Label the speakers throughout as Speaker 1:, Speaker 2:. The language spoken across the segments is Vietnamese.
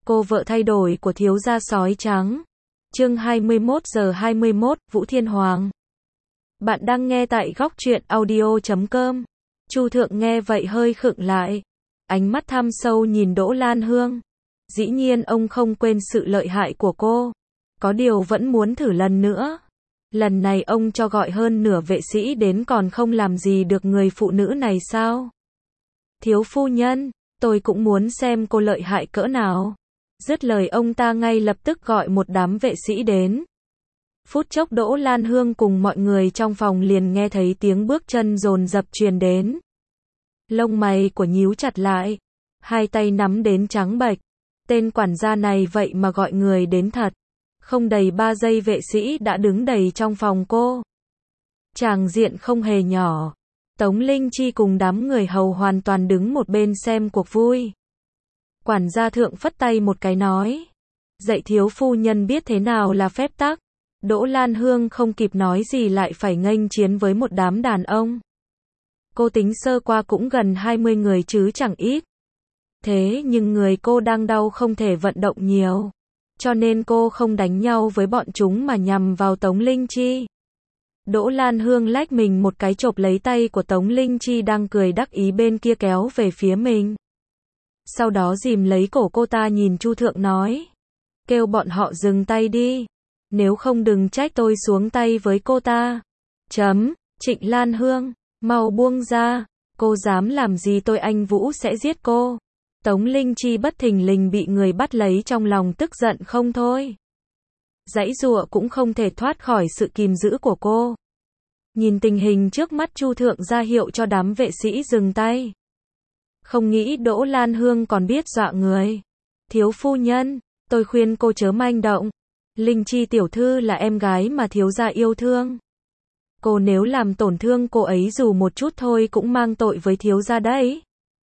Speaker 1: Cô vợ thay đổi của thiếu gia sói trắng. Chương 21:21, Vũ Thiên Hoàng. Bạn đang nghe tại góc truyện audio.com. Chu Thượng nghe vậy hơi khựng lại. Ánh mắt thăm sâu nhìn Đỗ Lan Hương. Dĩ nhiên ông không quên sự lợi hại của cô. Có điều vẫn muốn thử lần nữa. Lần này ông cho gọi hơn nửa vệ sĩ đến còn không làm gì được người phụ nữ này sao? Thiếu phu nhân, tôi cũng muốn xem cô lợi hại cỡ nào. Dứt lời ông ta ngay lập tức gọi một đám vệ sĩ đến. Phút chốc Đỗ Lan Hương cùng mọi người trong phòng liền nghe thấy tiếng bước chân dồn dập truyền đến. Lông mày của nhíu chặt lại, hai tay nắm đến trắng bệch. Tên quản gia này vậy mà gọi người đến thật. Không đầy 3 giây vệ sĩ đã đứng đầy trong phòng cô. Tràng diện không hề nhỏ. Tống Linh Chi cùng đám người hầu hoàn toàn đứng một bên xem cuộc vui. Quản gia thượng phất tay một cái nói. Dạy thiếu phu nhân biết thế nào là phép tắc. Đỗ Lan Hương không kịp nói gì lại phải nghênh chiến với một đám đàn ông. Cô tính sơ qua cũng gần 20 người chứ chẳng ít. Thế nhưng người cô đang đau không thể vận động nhiều. Cho nên cô không đánh nhau với bọn chúng mà nhằm vào Tống Linh Chi. Đỗ Lan Hương lách mình một cái chộp lấy tay của Tống Linh Chi đang cười đắc ý bên kia kéo về phía mình. Sau đó dìm lấy cổ cô ta nhìn Chu Thượng nói. Kêu bọn họ dừng tay đi. Nếu không đừng trách tôi xuống tay với cô ta. Trịnh Lan Hương, mau buông ra. Cô dám làm gì tôi anh Vũ sẽ giết cô. Tống Linh Chi bất thình lình bị người bắt lấy trong lòng tức giận không thôi. Giãy giụa cũng không thể thoát khỏi sự kìm giữ của cô. Nhìn tình hình trước mắt Chu Thượng ra hiệu cho đám vệ sĩ dừng tay. Không nghĩ Đỗ Lan Hương còn biết dọa người. Thiếu phu nhân, tôi khuyên cô chớ manh động. Linh Chi tiểu thư là em gái mà thiếu gia yêu thương. Cô nếu làm tổn thương cô ấy dù một chút thôi cũng mang tội với thiếu gia đấy.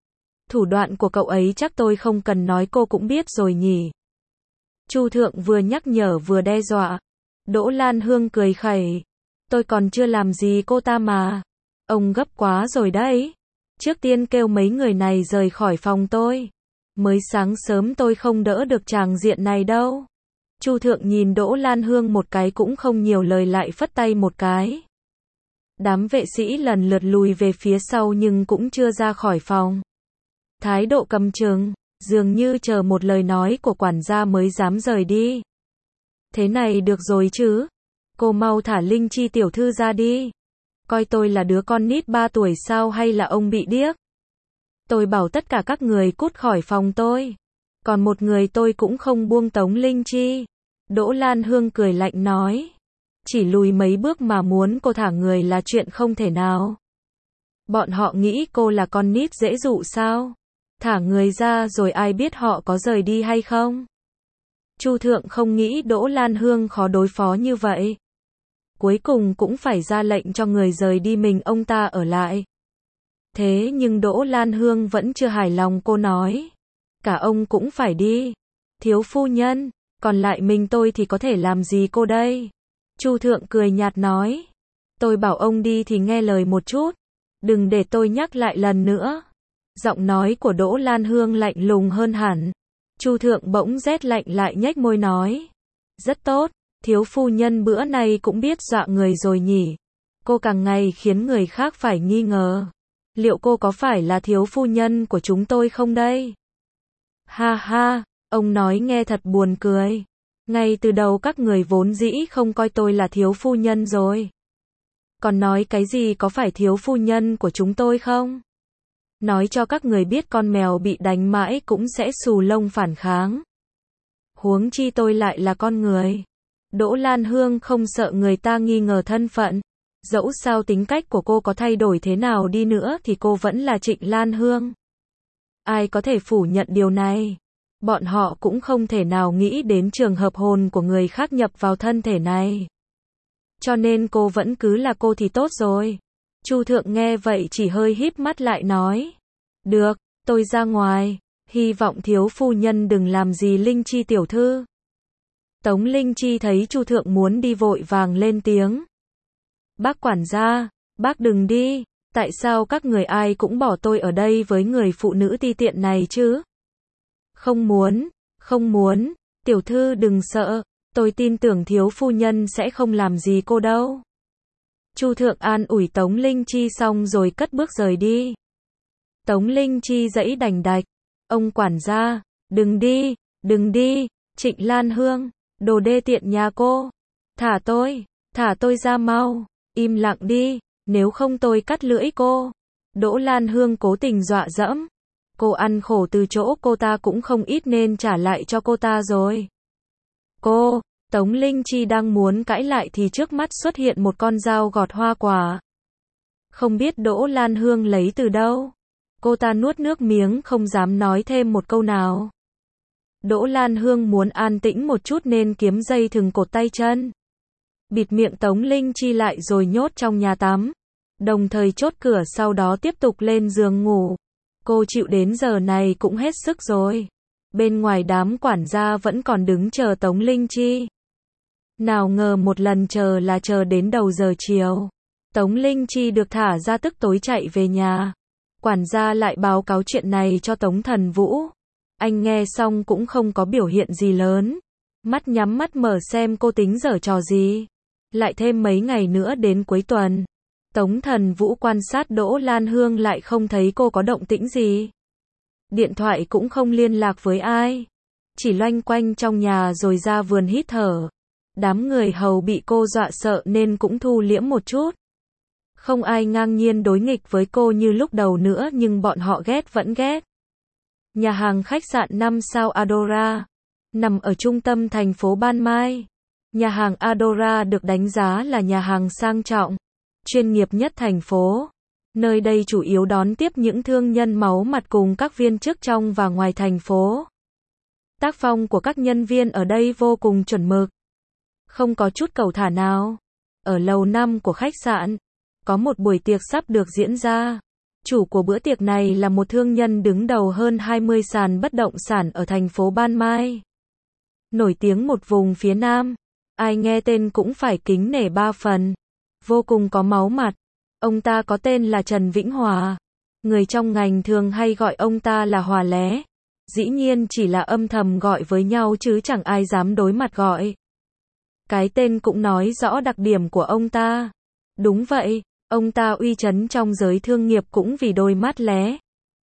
Speaker 1: Thủ đoạn của cậu ấy chắc tôi không cần nói cô cũng biết rồi nhỉ. Chu Thượng vừa nhắc nhở vừa đe dọa. Đỗ Lan Hương cười khẩy. Tôi còn chưa làm gì cô ta mà. Ông gấp quá rồi đấy. Trước tiên kêu mấy người này rời khỏi phòng tôi. Mới sáng sớm tôi không đỡ được tràng diện này đâu. Chu Thượng nhìn Đỗ Lan Hương một cái cũng không nhiều lời lại phất tay một cái. Đám vệ sĩ lần lượt lùi về phía sau nhưng cũng chưa ra khỏi phòng. Thái độ cầm chừng, dường như chờ một lời nói của quản gia mới dám rời đi. Thế này được rồi chứ? Cô mau thả Linh Chi tiểu thư ra đi. Coi tôi là đứa con nít 3 tuổi sao hay là ông bị điếc? Tôi bảo tất cả các người cút khỏi phòng tôi. Còn một người tôi cũng không buông Tống Linh Chi. Đỗ Lan Hương cười lạnh nói. Chỉ lùi mấy bước mà muốn cô thả người là chuyện không thể nào. Bọn họ nghĩ cô là con nít dễ dụ sao? Thả người ra rồi ai biết họ có rời đi hay không? Chu Thượng không nghĩ Đỗ Lan Hương khó đối phó như vậy. Cuối cùng cũng phải ra lệnh cho người rời đi mình ông ta ở lại. Thế nhưng Đỗ Lan Hương vẫn chưa hài lòng cô nói. Cả ông cũng phải đi. Thiếu phu nhân, còn lại mình tôi thì có thể làm gì cô đây? Chu Thượng cười nhạt nói. Tôi bảo ông đi thì nghe lời một chút. Đừng để tôi nhắc lại lần nữa. Giọng nói của Đỗ Lan Hương lạnh lùng hơn hẳn. Chu Thượng bỗng rét lạnh lại nhếch môi nói. Rất tốt, thiếu phu nhân bữa nay cũng biết dọa người rồi nhỉ. Cô càng ngày khiến người khác phải nghi ngờ. Liệu cô có phải là thiếu phu nhân của chúng tôi không đây? Ha ha, ông nói nghe thật buồn cười. Ngay từ đầu các người vốn dĩ không coi tôi là thiếu phu nhân rồi. Còn nói cái gì có phải thiếu phu nhân của chúng tôi không? Nói cho các người biết con mèo bị đánh mãi cũng sẽ xù lông phản kháng. Huống chi tôi lại là con người. Đỗ Lan Hương không sợ người ta nghi ngờ thân phận. Dẫu sao tính cách của cô có thay đổi thế nào đi nữa thì cô vẫn là Trịnh Lan Hương. Ai có thể phủ nhận điều này? Bọn họ cũng không thể nào nghĩ đến trường hợp hồn của người khác nhập vào thân thể này. Cho nên cô vẫn cứ là cô thì tốt rồi. Chu Thượng nghe vậy chỉ hơi híp mắt lại nói. Được, tôi ra ngoài. Hy vọng thiếu phu nhân đừng làm gì Linh Chi tiểu thư. Tống Linh Chi thấy Chu Thượng muốn đi vội vàng lên tiếng. Bác quản gia, bác đừng đi. Tại sao các người ai cũng bỏ tôi ở đây với người phụ nữ ti tiện này chứ? Không muốn, tiểu thư đừng sợ, tôi tin tưởng thiếu phu nhân sẽ không làm gì cô đâu. Chu thượng an ủi Tống Linh Chi xong rồi cất bước rời đi. Tống Linh Chi giãy đành đạch, ông quản gia, đừng đi, Trịnh Lan Hương, đồ đê tiện nhà cô, thả tôi ra mau, im lặng đi, nếu không tôi cắt lưỡi cô. Đỗ Lan Hương cố tình dọa dẫm, cô ăn khổ từ chỗ cô ta cũng không ít nên trả lại cho cô ta rồi. Tống Linh Chi đang muốn cãi lại thì trước mắt xuất hiện một con dao gọt hoa quả. Không biết Đỗ Lan Hương lấy từ đâu. Cô ta nuốt nước miếng không dám nói thêm một câu nào. Đỗ Lan Hương muốn an tĩnh một chút nên kiếm dây thừng cột tay chân. Bịt miệng Tống Linh Chi lại rồi nhốt trong nhà tắm. Đồng thời chốt cửa sau đó tiếp tục lên giường ngủ. Cô chịu đến giờ này cũng hết sức rồi. Bên ngoài đám quản gia vẫn còn đứng chờ Tống Linh Chi. Nào ngờ một lần chờ là chờ đến đầu giờ chiều. Tống Linh Chi được thả ra tức tối chạy về nhà. Quản gia lại báo cáo chuyện này cho Tống Thần Vũ. Anh nghe xong cũng không có biểu hiện gì lớn. Mắt nhắm mắt mở xem cô tính giở trò gì. Lại thêm mấy ngày nữa đến cuối tuần. Tống Thần Vũ quan sát Đỗ Lan Hương lại không thấy cô có động tĩnh gì. Điện thoại cũng không liên lạc với ai. Chỉ loanh quanh trong nhà rồi ra vườn hít thở. Đám người hầu bị cô dọa sợ nên cũng thu liễm một chút. Không ai ngang nhiên đối nghịch với cô như lúc đầu nữa nhưng bọn họ ghét vẫn ghét. Nhà hàng khách sạn 5 sao Adora, nằm ở trung tâm thành phố Ban Mai. Nhà hàng Adora được đánh giá là nhà hàng sang trọng, chuyên nghiệp nhất thành phố. Nơi đây chủ yếu đón tiếp những thương nhân máu mặt cùng các viên chức trong và ngoài thành phố. Tác phong của các nhân viên ở đây vô cùng chuẩn mực. Không có chút cẩu thả nào. Ở lầu 5 của khách sạn, có một buổi tiệc sắp được diễn ra. Chủ của bữa tiệc này là một thương nhân đứng đầu hơn 20 sàn bất động sản ở thành phố Ban Mai. Nổi tiếng một vùng phía Nam. Ai nghe tên cũng phải kính nể 3 phần. Vô cùng có máu mặt. Ông ta có tên là Trần Vĩnh Hòa. Người trong ngành thường hay gọi ông ta là Hòa Lé. Dĩ nhiên chỉ là âm thầm gọi với nhau chứ chẳng ai dám đối mặt gọi. Cái tên cũng nói rõ đặc điểm của ông ta. Đúng vậy, ông ta uy chấn trong giới thương nghiệp cũng vì đôi mắt lé.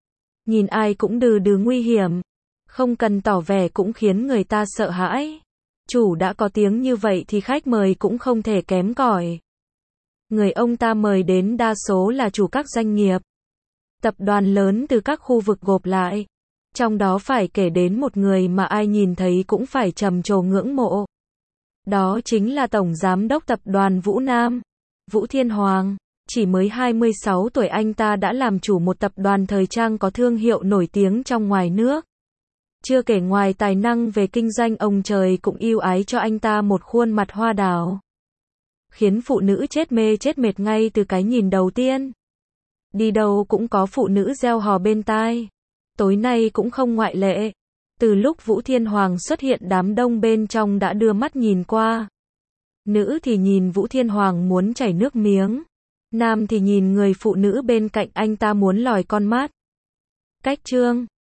Speaker 1: Nhìn ai cũng đừ nguy hiểm. Không cần tỏ vẻ cũng khiến người ta sợ hãi. Chủ đã có tiếng như vậy thì khách mời cũng không thể kém cỏi. Người ông ta mời đến đa số là chủ các doanh nghiệp, tập đoàn lớn từ các khu vực gộp lại. Trong đó phải kể đến một người mà ai nhìn thấy cũng phải trầm trồ ngưỡng mộ. Đó chính là Tổng Giám đốc Tập đoàn Vũ Nam, Vũ Thiên Hoàng. Chỉ mới 26 tuổi anh ta đã làm chủ một tập đoàn thời trang có thương hiệu nổi tiếng trong ngoài nước. Chưa kể ngoài tài năng về kinh doanh ông trời cũng ưu ái cho anh ta một khuôn mặt hoa đào. Khiến phụ nữ chết mê chết mệt ngay từ cái nhìn đầu tiên. Đi đâu cũng có phụ nữ reo hò bên tai. Tối nay cũng không ngoại lệ. Từ lúc Vũ Thiên Hoàng xuất hiện đám đông bên trong đã đưa mắt nhìn qua. Nữ thì nhìn Vũ Thiên Hoàng muốn chảy nước miếng. Nam thì nhìn người phụ nữ bên cạnh anh ta muốn lòi con mắt. Cách chương